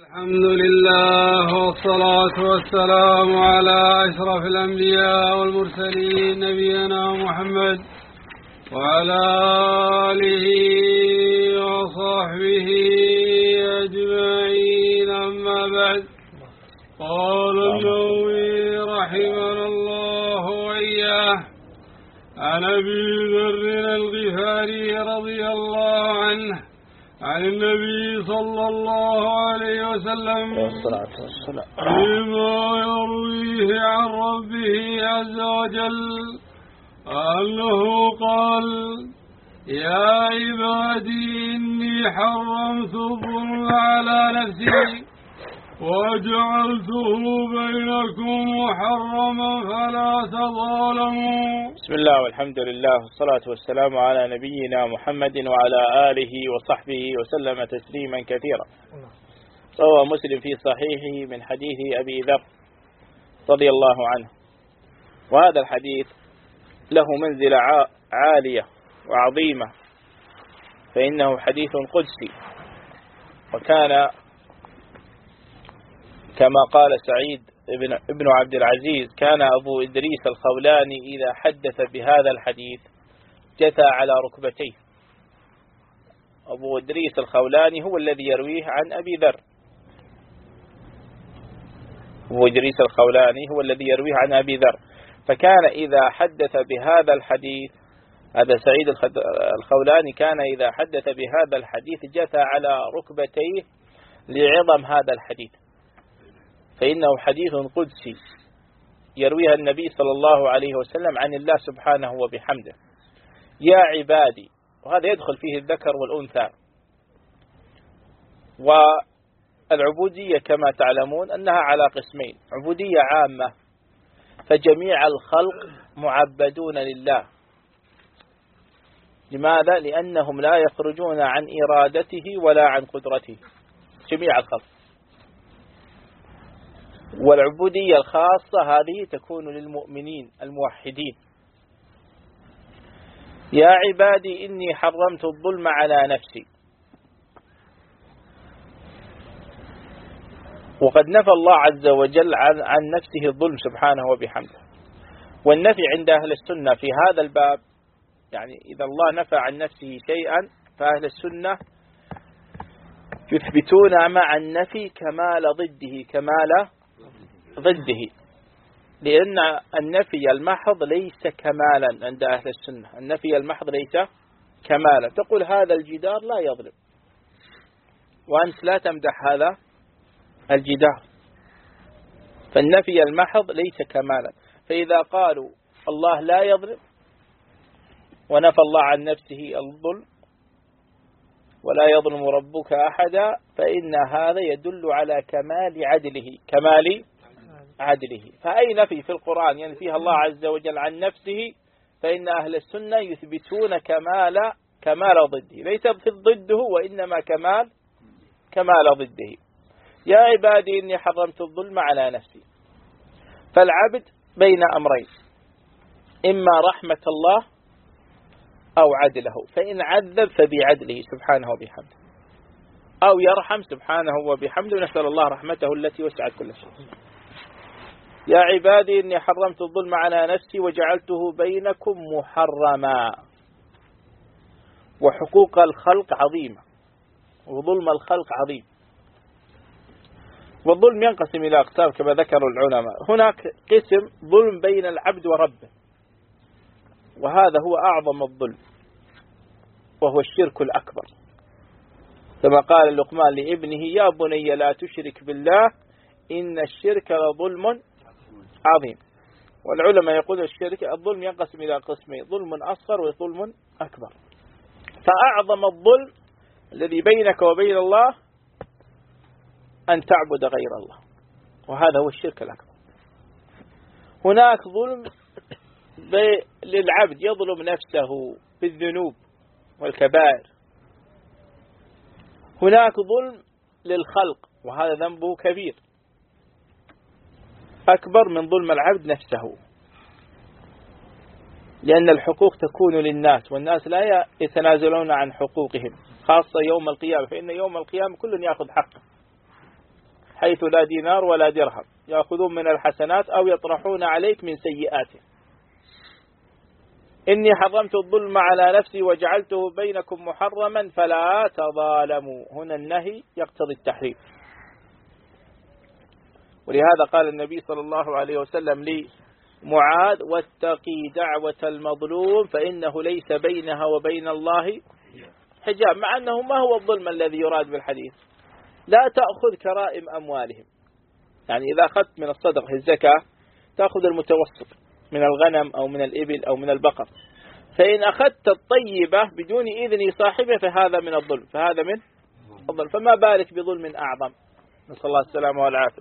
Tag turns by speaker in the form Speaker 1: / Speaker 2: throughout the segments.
Speaker 1: الحمد لله والصلاة والسلام على أشرف الأنبياء والمرسلين نبينا محمد وعلى آله وصحبه أجمعين. أما بعد، قال النووي رحمه الله وإياه عن أبي ذر الغفاري رضي الله عنه عن النبي صلى الله عليه وسلم بما يرويه عن ربه عز وجل أنه قال: يا عبادي إني حرمت الظلم على نفسي وجعلته بينكم محرما فلا تظالموا.
Speaker 2: بسم الله والحمد لله والصلاة والسلام على نبينا محمد وعلى آله وصحبه وسلم تسليما كثيرا. روى مسلم في صحيحه من حديث أبي ذر رضي الله عنه، وهذا الحديث له منزلة عالية وعظيمة، فإنه حديث قدسي، وكان كما قال سعيد ابن عبد العزيز: كان أبو إدريس الخولاني إذا حدث بهذا الحديث جثى على ركبتيه. أبو إدريس الخولاني هو الذي يرويه عن أبي ذر. أبو إدريس الخولاني هو الذي يرويه عن أبي ذر، فكان إذا حدث بهذا الحديث، هذا سعيد الخولاني كان إذا حدث بهذا الحديث جثى على ركبتيه لعظم هذا الحديث، فإنه حديث قدسي يرويها النبي صلى الله عليه وسلم عن الله سبحانه وبحمده. يا عبادي، وهذا يدخل فيه الذكر والأنثى. والعبودية كما تعلمون أنها على قسمين: عبودية عامة، فجميع الخلق معبدون لله. لماذا؟ لأنهم لا يخرجون عن إرادته ولا عن قدرته، جميع الخلق. والعبودية الخاصة هذه تكون للمؤمنين الموحدين. يا عبادي إني حرمت الظلم على نفسي. وقد نفى الله عز وجل عن نفسه الظلم سبحانه وبحمده. والنفي عند أهل السنة في هذا الباب، يعني إذا الله نفى عن نفسه شيئا فأهل السنة يثبتون مع النفي كمال ضده، لأن النفي المحض ليس كمالا عند أهل السنة. النفي المحض ليس كمالا. تقول هذا الجدار لا يظلم، وأنت لا تمدح هذا الجدار، فالنفي المحض ليس كمالا. فإذا قالوا الله لا يظلم ونفى الله عن نفسه الظلم ولا يظلم ربك أحدا، فإن هذا يدل على كمال عدله. فأي نفي في القرآن ينفيها الله عز وجل عن نفسه فإن أهل السنة يثبتون كمال ضده، ليس ضده وإنما كمال ضده. يا عبادي إني حرمت الظلم على نفسي. فالعبد بين أمرين: إما رحمة الله أو عدله، فإن عذب فبعدله سبحانه وبحمده، أو يرحم سبحانه وبحمده، نسأل الله رحمته التي وسعت كل شيء. يا عبادي إني حرمت الظلم على نفسي وجعلته بينكم محرما. وحقوق الخلق عظيمة، وظلم الخلق عظيم. والظلم ينقسم إلى أقسام كما ذكر العلماء. هناك قسم ظلم بين العبد وربه، وهذا هو أعظم الظلم، وهو الشرك الأكبر، كما قال لقمان لابنه: يا بني لا تشرك بالله إن الشرك لظلم عظيم. والعلماء يقول الظلم ينقسم إلى قسمين: ظلم أصغر وظلم أكبر. فأعظم الظلم الذي بينك وبين الله أن تعبد غير الله، وهذا هو الشرك الأكبر. هناك ظلم للعبد يظلم نفسه بالذنوب والكبائر. هناك ظلم للخلق، وهذا ذنبه كبير أكبر من ظلم العبد نفسه، لأن الحقوق تكون للناس، والناس لا يتنازلون عن حقوقهم، خاصة يوم القيامة، فإن يوم القيامة كل يأخذ حقه. حيث لا دينار ولا درهم، يأخذون من الحسنات أو يطرحون عليك من سيئاته. إني حرمت الظلم على نفسي وجعلته بينكم محرما فلا تظالموا. هنا النهي يقتضي التحريم، ولهذا قال النبي صلى الله عليه وسلم لمعاذ: واتقي دعوة المظلوم فإنه ليس بينها وبين الله حجاب، مع أنه ما هو الظلم الذي يراد بالحديث؟ لا تأخذ كرائم أموالهم، يعني إذا أخذت من الصدقة الزكاة تأخذ المتوسط من الغنم أو من الإبل أو من البقر، فإن أخذت الطيبة بدون إذن صاحبه فهذا من الظلم، فهذا من الظلم، فما بالك بظلم أعظم، نسأل الله السلامة والعافية.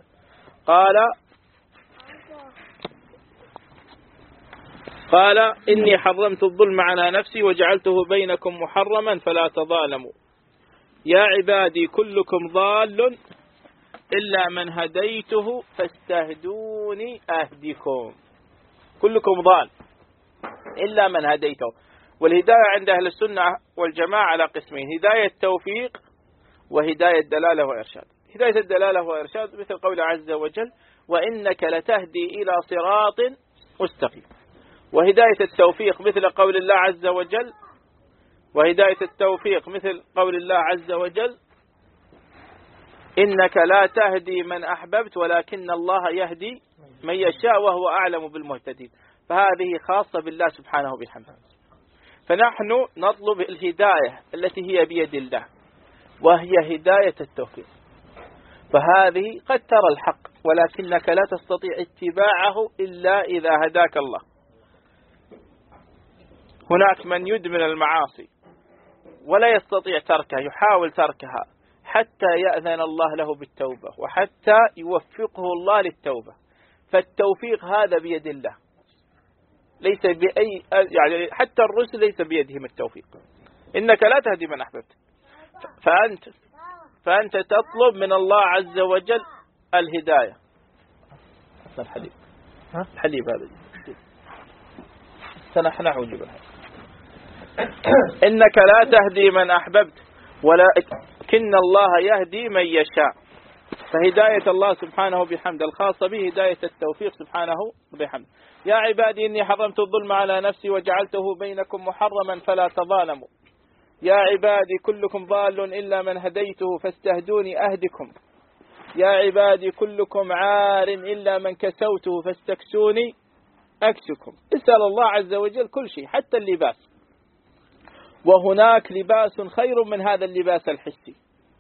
Speaker 2: قال: إني حرمت الظلم على نفسي وجعلته بينكم محرما فلا تظالموا. يا عبادي كلكم ضال إلا من هديته فاستهدوني أهدكم. كلكم ضال إلا من هديته. والهداية عند أهل السنة والجماعة على قسمين: هداية توفيق وهداية دلالة وإرشاد. هداية الدلالة وإرشاد مثل قول عز وجل: وإنك لتهدي إلى صراط مستقيم. وهداية التوفيق مثل قول الله عز وجل: وهداية التوفيق مثل قول الله عز وجل: إنك لا تهدي من أحببت ولكن الله يهدي من يشاء وهو أعلم بالمهتدين. فهذه خاصة بالله سبحانه وبحمده. فنحن نطلب الهداية التي هي بيد الله، وهي هداية التوفيق. فهذه قد ترى الحق ولكنك لا تستطيع اتباعه إلا إذا هداك الله. هناك من يدمن المعاصي ولا يستطيع تركها، يحاول تركها حتى يأذن الله له بالتوبة وحتى يوفقه الله للتوبة. فالتوفيق هذا بيد الله، ليس بأي، يعني حتى الرسل ليس بيدهم التوفيق. إنك لا تهدي من أحببت، فأنت تطلب من الله عز وجل الهداية. الحليب هذا سنحن وجبه. إنك لا تهدي من أحببت ولكن الله يهدي من يشاء. فهداية الله سبحانه بحمد الخاصة به هداية التوفيق سبحانه بحمد. يا عبادي إني حرمت الظلم على نفسي وجعلته بينكم محرما فلا تظالموا. يا عبادي كلكم ضال إلا من هديته فاستهدوني أهدكم. يا عبادي كلكم عار إلا من كسوته فاستكسوني أكسكم. اسأل الله عز وجل كل شيء حتى اللباس، وهناك لباس خير من هذا اللباس الحسي،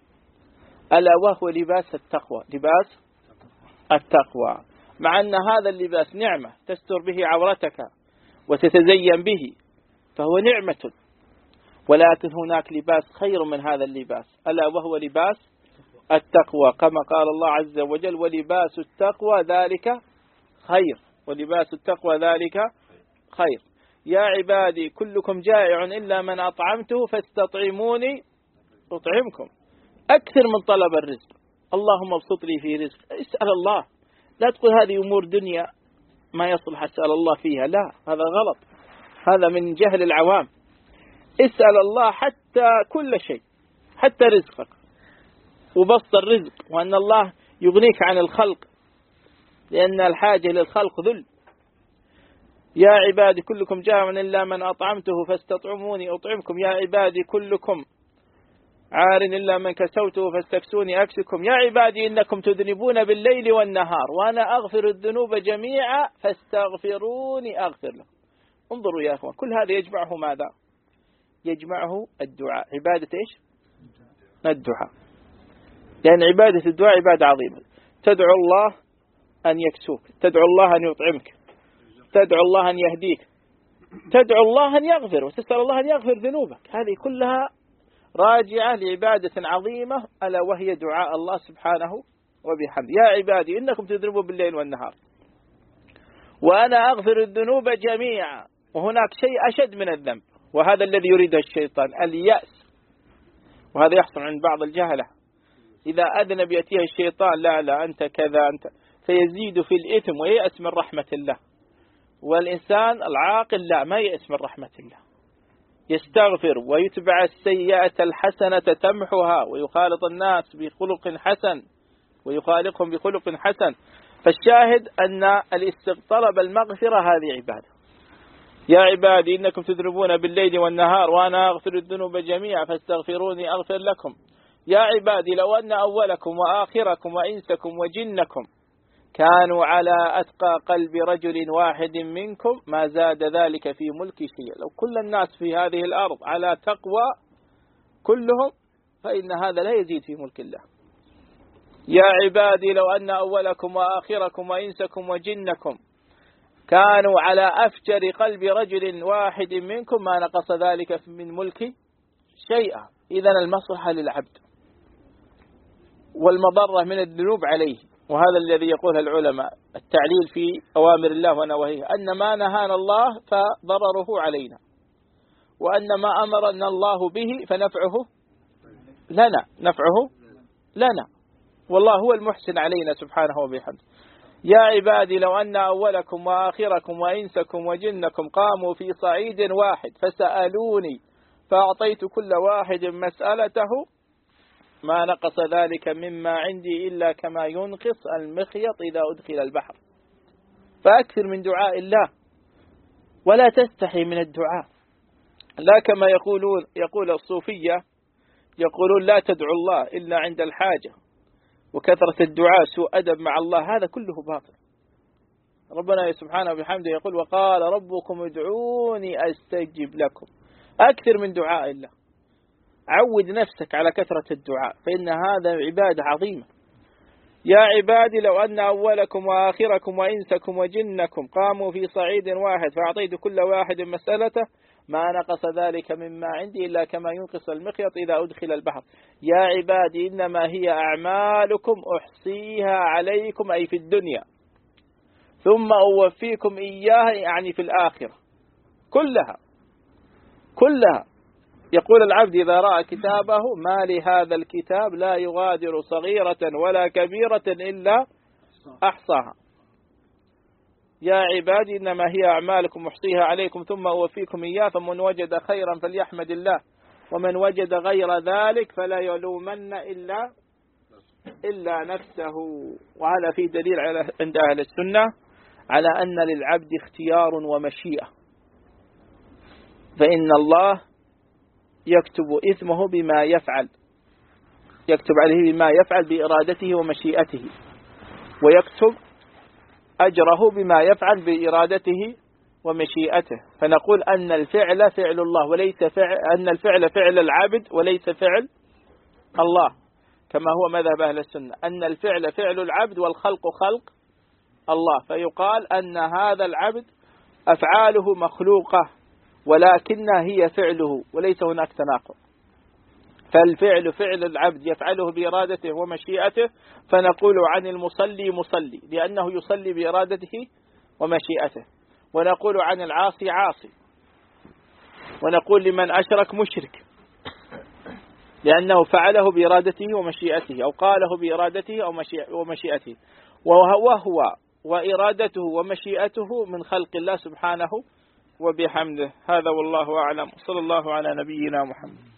Speaker 2: ألا وهو لباس التقوى. لباس التقوى، مع أن هذا اللباس نعمة تستر به عورتك وتتزين به، فهو نعمة، ولكن هناك لباس خير من هذا اللباس، ألا وهو لباس التقوى، كما قال الله عز وجل: ولباس التقوى ذلك خير. ولباس التقوى ذلك خير. يا عبادي كلكم جائع إلا من أطعمته فاستطعموني أطعمكم. أكثر من طلب الرزق، اللهم ابسط لي في رزق. اسأل الله، لا تقول هذه أمور دنيا ما يصلح أسأل الله فيها، لا، هذا غلط، هذا من جهل العوام. اسأل الله حتى كل شيء، حتى رزقك وبسط الرزق، وأن الله يغنيك عن الخلق، لأن الحاجة للخلق ذل. يا عبادي كلكم جائع إلا من أطعمته فاستطعموني أطعمكم. يا عبادي كلكم عار إلا من كسوته فاستكسوني أكسكم. يا عبادي إنكم تذنبون بالليل والنهار وأنا أغفر الذنوب جميعا فاستغفروني أغفر لكم. انظروا يا أخوان، كل هذا يجمعه ماذا؟ يجمعه الدعاء. عبادة إيش؟ الدعاء. لأن عبادة الدعاء عبادة عظيمة. تدعو الله أن يكسوك، تدعو الله أن يطعمك، تدعو الله أن يهديك، تدعو الله أن يغفر، وتسأل الله أن يغفر ذنوبك. هذه كلها راجعة لعبادة عظيمة، ألا وهي دعاء الله سبحانه وبحمده. يا عبادي إنكم تذنبون بالليل والنهار وأنا أغفر الذنوب جميعا. وهناك شيء أشد من الذنب، وهذا الذي يريده الشيطان، اليأس. وهذا يحصل عند بعض الجهلة، إذا أذنب يأتيه الشيطان: لا أنت كذا أنت، فيزيد في الإثم ويأس من رحمة الله. والإنسان العاقل لا، ما يأس من رحمة الله، يستغفر ويتبع السيئة الحسنة تمحها ويخالط الناس بخلق حسن ويخالقهم بخلق حسن. فالشاهد أن طلب المغفرة هذه عبادة. يا عبادي إنكم تذنبون بالليل والنهار وأنا أغفر الذنوب جميعا فاستغفروني أغفر لكم. يا عبادي لو أن أولكم وآخركم وإنسكم وجنكم كانوا على أتقى قلب رجل واحد منكم ما زاد ذلك في ملكي شيئا. لو كل الناس في هذه الأرض على تقوى كلهم فإن هذا لا يزيد في ملك الله. يا عبادي لو أن أولكم وآخركم وإنسكم وجنكم كانوا على أفجر قلب رجل واحد منكم ما نقص ذلك من ملكي شيئا. إذن المصلحة للعبد والمضرة من الذنوب عليه. وهذا الذي يقوله العلماء التعليل في أوامر الله ونواهيه، أن ما نهانا الله فضرره علينا، وأن ما أمرنا الله به فنفعه لنا، نفعه لنا، والله هو المحسن علينا سبحانه وبحمده. يا عبادي لو أن أولكم وآخركم وإنسكم وجنكم قاموا في صعيد واحد فسألوني فأعطيت كل واحد مسألته ما نقص ذلك مما عندي إلا كما ينقص المخيط إذا أدخل البحر. فأكثر من دعاء الله ولا تستحي من الدعاء، لا كما يقول الصوفية يقولون لا تدعو الله إلا عند الحاجة، وكثرة الدعاء سوء أدب مع الله، هذا كله باطل. ربنا سبحانه وبحمده يقول وقال ربكم ادعوني أستجب لكم. أكثر من دعاء الله، عود نفسك على كثرة الدعاء فإن هذا عبادة عظيمة. يا عبادي لو أن أولكم وآخركم وإنسكم وجنكم قاموا في صعيد واحد فأعطيت كل واحد مسألته ما نقص ذلك مما عندي إلا كما ينقص المخيط إذا أدخل البحر. يا عبادي إنما هي أعمالكم أحصيها عليكم أي في الدنيا ثم أوفيكم إياها يعني في الآخرة كلها. يقول العبد إذا رأى كتابه ما لهذا الكتاب لا يغادر صغيرة ولا كبيرة إلا أحصاها. يا عبادي إنما هي أعمالكم أحصيها عليكم ثم أوفيكم إياه فمن وجد خيرا فليحمد الله ومن وجد غير ذلك فلا يلومن إلا نفسه. وهذا فيه دليل عند أهل السنة على أن للعبد اختيار ومشيئة، فإن الله يكتب إثمه بما يفعل، يكتب عليه بما يفعل بإرادته ومشيئته، ويكتب أجره بما يفعل بإرادته ومشيئته. فنقول أن الفعل فعل الله وليس أن الفعل فعل العبد وليس فعل الله، كما هو مذهب أهل السنة أن الفعل فعل العبد والخلق خلق الله. فيقال أن هذا العبد أفعاله مخلوقة ولكنها هي فعله وليس هناك تناقض. فالفعل فعل العبد يفعله بإرادته ومشيئته، فنقول عن المصلي مصلي لأنه يصلي بإرادته ومشيئته، ونقول عن العاصي عاصي، ونقول لمن أشرك مشرك لأنه فعله بإرادته ومشيئته أو قاله بإرادته أو ومشيئته، وهو وإرادته ومشيئته من خلق الله سبحانه وبحمده. هذا والله أعلم، صلى الله على نبينا محمد.